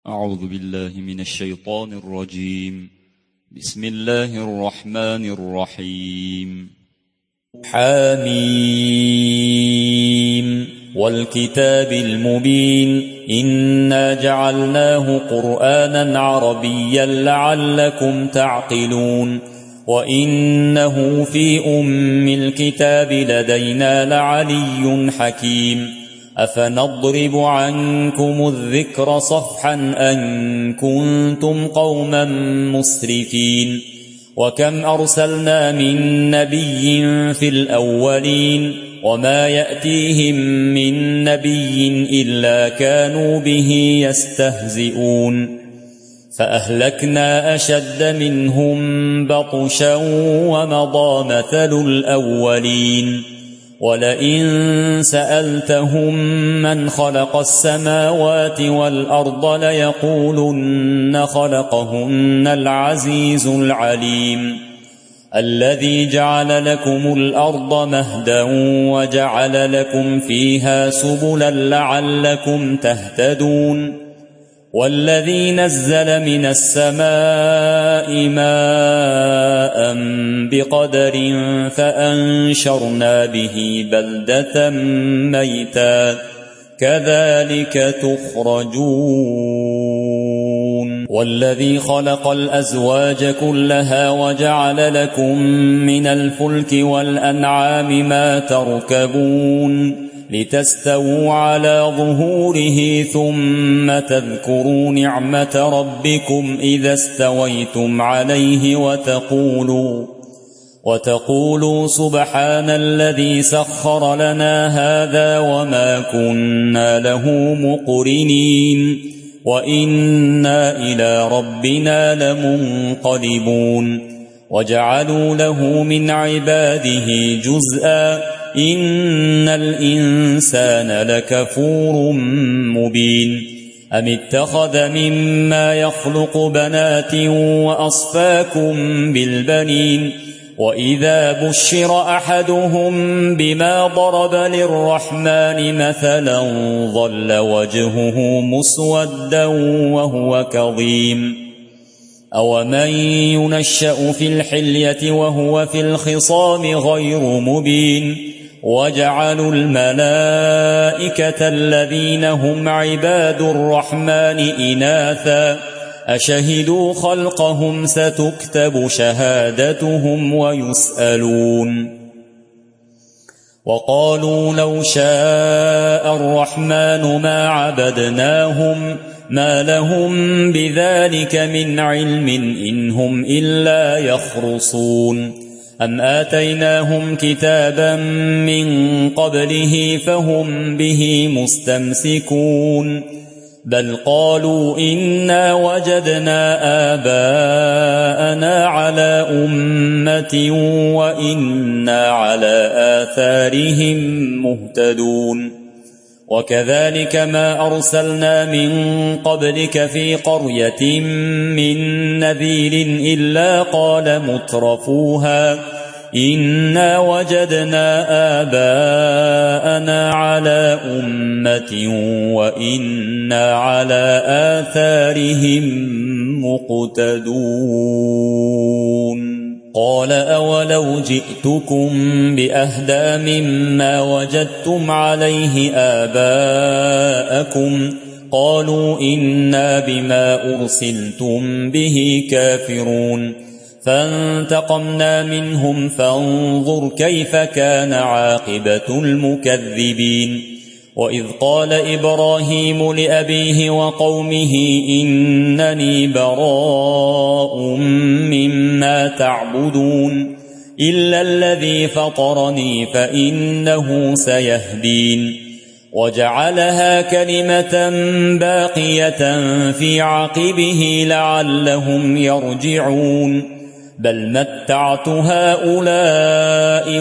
أعوذ بالله من الشيطان الرجيم. بسم الله الرحمن الرحيم. حميم والكتاب المبين إنا جعلناه قرآنا عربيا لعلكم تعقلون وإنه في أم الكتاب لدينا لعلي حكيم أفنضرب عنكم الذكر صفحا أن كنتم قوما مسرفين وكم أرسلنا من نبي في الأولين وما يأتيهم من نبي إلا كانوا به يستهزئون فأهلكنا أشد منهم بطشا ومضى مثل الأولين ولئن سألتهم من خلق السماوات والأرض ليقولن خلقهن العزيز العليم الذي جعل لكم الأرض مهدا وجعل لكم فيها سبلا لعلكم تهتدون والذي نزل من السماء ماء بقدر فأنشرنا به بلدة ميتا كذلك تخرجون والذي خلق الأزواج كلها وجعل لكم من الفلك والأنعام ما تركبون لتستووا على ظهوره ثم تذكروا نعمة ربكم إذا استويتم عليه وتقولوا سبحان الذي سخر لنا هذا وما كنا له مقرنين وإنا إلى ربنا لمنقلبون وجعلوا له من عباده جزءا إن الإنسان لكفور مبين أم اتخذ مما يخلق بنات وأصفاكم بالبنين وإذا بشر أحدهم بما ضرب للرحمن مثلا ظل وجهه مسودا وهو كظيم أومن ينشأ في الحلية وهو في الخصام غير مبين وجعلوا الملائكة الذين هم عباد الرحمن إناثا أشهدوا خلقهم ستكتب شهادتهم ويسألون وقالوا لو شاء الرحمن ما عبدناهم ما لهم بذلك من علم إن هم إلا يخرصون أم آتيناهم كتابا من قبله فهم به مستمسكون بل قالوا إنا وجدنا آباءنا على أمة وإنا على آثارهم مهتدون وكذلك ما أرسلنا من قبلك في قرية من نذير إلا قال مترفوها إنا وجدنا آباءنا على أمة وإنا على آثارهم مقتدون قال أولو جئتكم بأهدى مما وجدتم عليه آباءكم قالوا إنا بما أرسلتم به كافرون فانتقمنا منهم فانظر كيف كان عاقبة المكذبين وإذ قال إبراهيم لأبيه وقومه إنني براء مما تعبدون إلا الذي فطرني فإنه سيهدين وجعلها كلمة باقية في عقبه لعلهم يرجعون بل متعت هؤلاء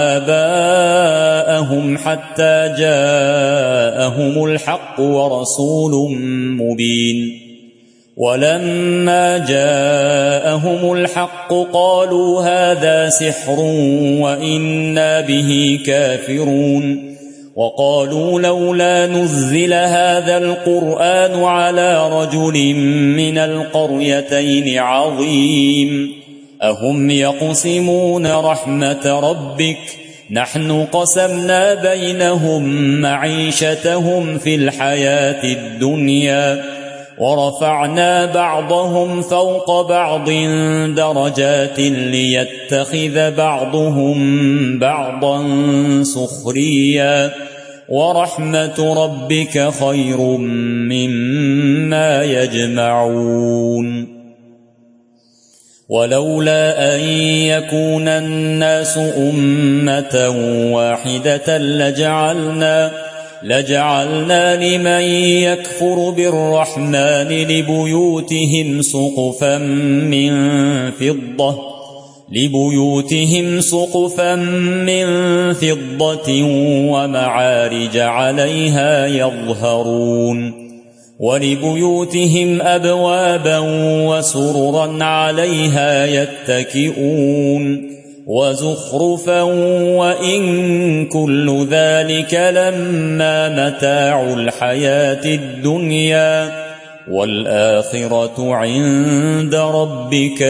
وآباءهم حتى جاءهم الحق ورسول مبين ولما جاءهم الحق قالوا هذا سحر وإنا به كافرون وقالوا لولا نزل هذا القرآن على رجل من القريتين عظيم أهم يقسمون رحمة ربك نحن قسمنا بينهم معيشتهم في الحياة الدنيا ورفعنا بعضهم فوق بعض درجات ليتخذ بعضهم بعضا سخريا ورحمة ربك خير مما يجمعون ولولا أن يكون الناس أمة واحدة لجعلنا لمن يكفر بالرحمن لبيوتهم سقفا من فضة ومعارج عليها يظهرون ولبيوتهم أبوابا وسررا عليها يتكئون وزخرفا وإن كل ذلك لما متاع الحياة الدنيا والآخرة عند ربك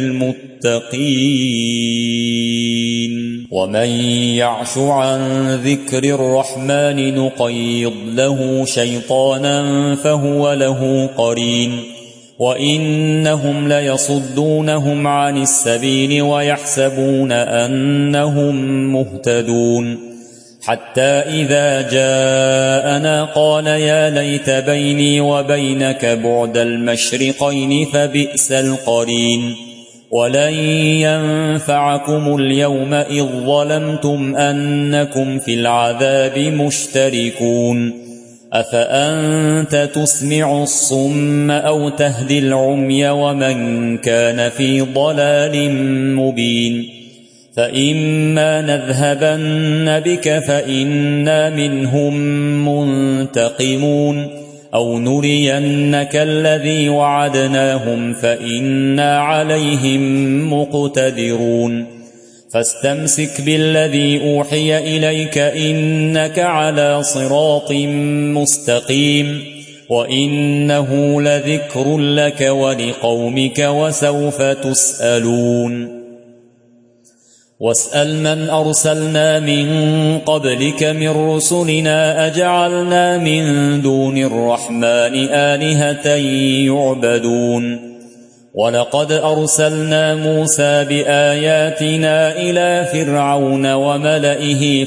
للمتقين ومن يعش عن ذكر الرحمن نقيض له شيطانا فهو له قرين وإنهم ليصدونهم عن السبيل ويحسبون أنهم مهتدون حتى إذا جاءنا قال يا ليت بيني وبينك بعد المشرقين فبئس القرين ولن ينفعكم اليوم إذ ظلمتم أنكم في العذاب مشتركون أفأنت تسمع الصم أو تهدي العمي ومن كان في ضلال مبين فإما نذهبن بك فإنا منهم منتقمون أو نرينك الذي وعدناهم فإنا عليهم مقتدرون فاستمسك بالذي أوحي إليك إنك على صراط مستقيم وإنه لذكر لك ولقومك وسوف تسألون واسأل من أرسلنا من قبلك من رسلنا أجعلنا من دون الرحمن آلهة يعبدون ولقد أرسلنا موسى بآياتنا إلى فرعون وملئه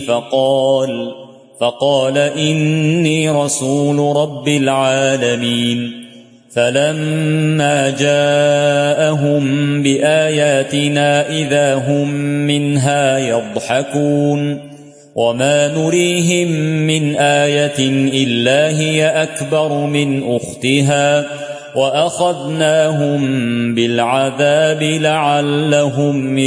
فقال إني رسول رب العالمين فلما جاءهم بآياتنا إذا هم منها يضحكون وما نريهم من آية إلا هي أكبر من أختها وأخذناهم بالعذاب لعلهم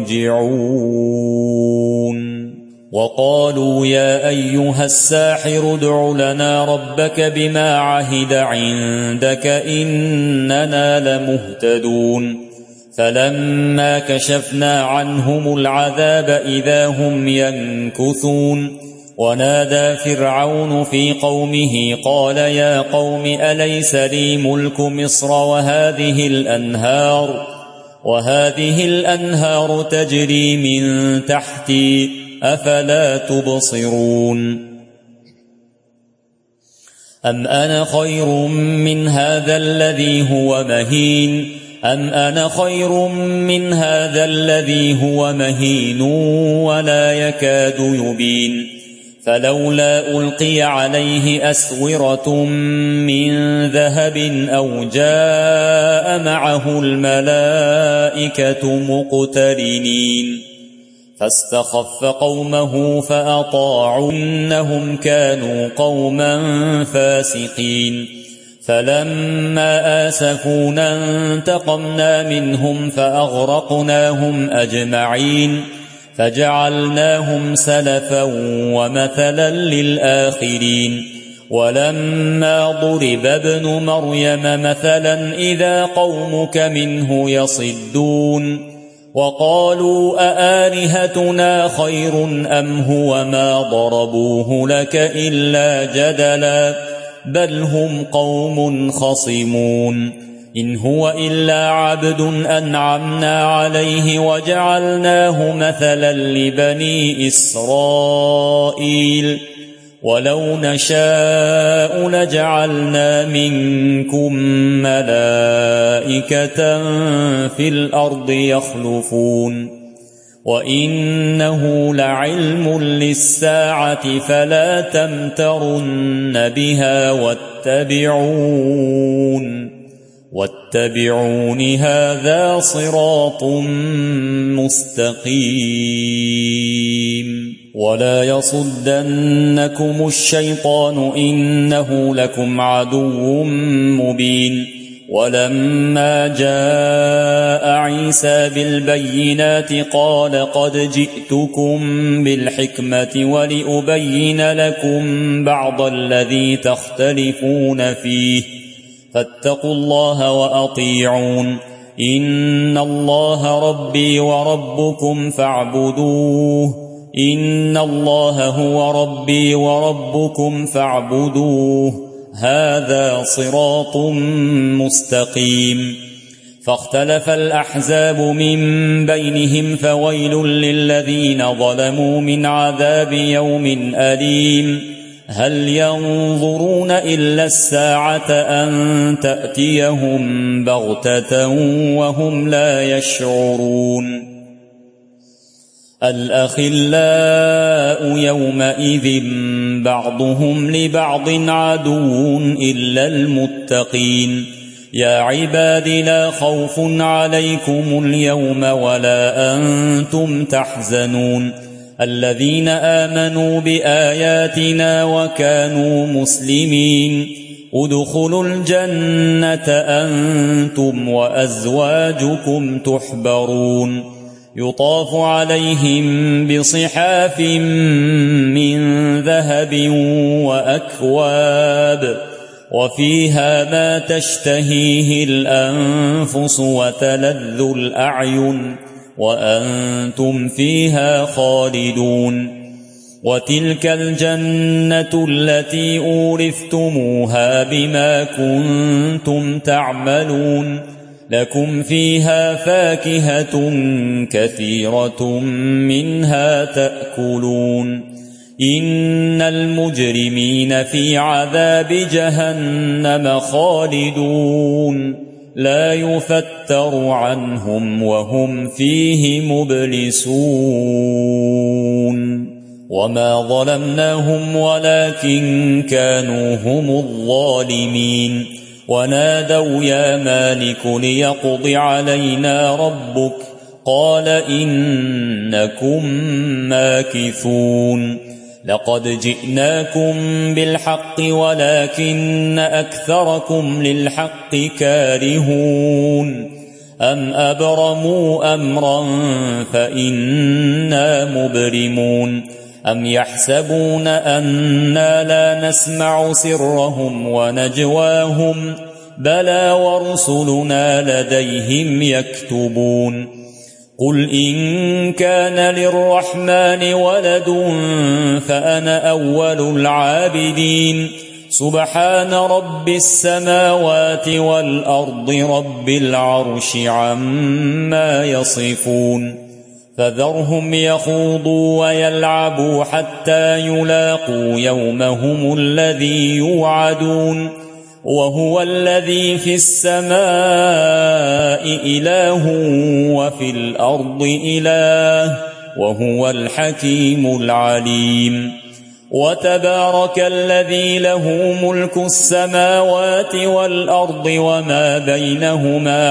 يرجعون وقالوا يا أيها الساحر ادع لنا ربك بما عهد عندك إننا لمهتدون فلما كشفنا عنهم العذاب إذا هم ينكثون ونادى فرعون في قومه قال يا قوم أليس لي ملك مصر وهذه الأنهار تجري من تحتي أفلا تبصرون أم أنا خير من هذا الذي هو مهين ولا يكاد يبين فلولا ألقي عليه أسورة من ذهب أو جاء معه الملائكة مقترنين فاستخف قومه فأطاعوا إنهم كانوا قوما فاسقين فلما آسفونا انتقمنا منهم فأغرقناهم أجمعين فجعلناهم سلفا ومثلا للآخرين ولما ضرب ابن مريم مثلا إذا قومك منه يصدون وقالوا أآلهتنا خير أم هو ما ضربوه لك إلا جدلا بل هم قوم خصمون إن هو إلا عبد أنعمنا عليه وجعلناه مثلا لبني إسرائيل ولو نشاء لجعلنا منكم ملائكة في الأرض يخلفون وإنه لعلم للساعة فلا تمترن بها واتبعون هذا صراط مستقيم ولا يصدنكم الشيطان إنه لكم عدو مبين ولما جاء عيسى بالبينات قال قد جئتكم بالحكمة ولأبين لكم بعض الذي تختلفون فيه فاتقوا الله وأطيعون إن الله ربي وربكم فاعبدوه إن الله هو ربي وربكم فاعبدوه هذا صراط مستقيم فاختلف الأحزاب من بينهم فويل للذين ظلموا من عذاب يوم أليم هل ينظرون إلا الساعة أن تأتيهم بغتة وهم لا يشعرون الأخلاء يومئذ بعضهم لبعض عدو إلا المتقين يا عباد لا خوف عليكم اليوم ولا أنتم تحزنون الذين آمنوا بآياتنا وكانوا مسلمين ادخلوا الجنة أنتم وأزواجكم تحبرون يطاف عليهم بصحاف من ذهب وأكواب وفيها ما تشتهيه الأنفس وتلذ الأعين وأنتم فيها خالدون وتلك الجنة التي أورثتموها بما كنتم تعملون لكم فيها فاكهة كثيرة منها تأكلون إن المجرمين في عذاب جهنم خالدون لا يفتر عنهم وهم فيه مبلسون وما ظلمناهم ولكن كانوا هم الظالمين ونادوا يا مالك ليقض علينا ربك قال إنكم ماكثون لقد جئناكم بالحق ولكن أكثركم للحق كارهون أم أبرموا أمرا فإنا مبرمون أم يحسبون أنا لا نسمع سرهم ونجواهم بلى ورسلنا لديهم يكتبون قل إن كان للرحمن ولد فأنا أول العابدين سبحان رب السماوات والأرض رب العرش عما يصفون فذرهم يخوضوا ويلعبوا حتى يلاقوا يومهم الذي يوعدون وهو الذي في السماء إله وفي الأرض إله وهو الحكيم العليم وتبارك الذي له ملك السماوات والأرض وما بينهما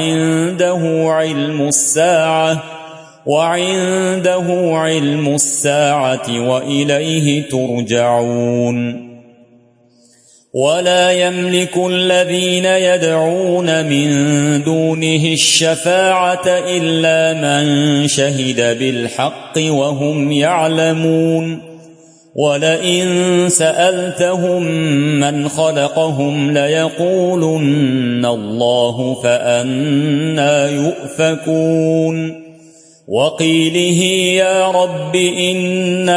وعنده علم الساعة وإليه ترجعون ولا يملك الذين يدعون من دونه الشفاعة إلا من شهد بالحق وهم يعلمون ولئن سألتهم من خلقهم ليقولن الله فأنى يؤفكون وقيله يا رب إن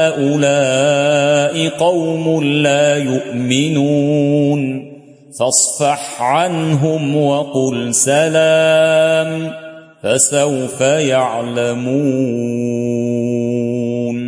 هؤلاء قوم لا يؤمنون فاصفح عنهم وقل سلام فسوف يعلمون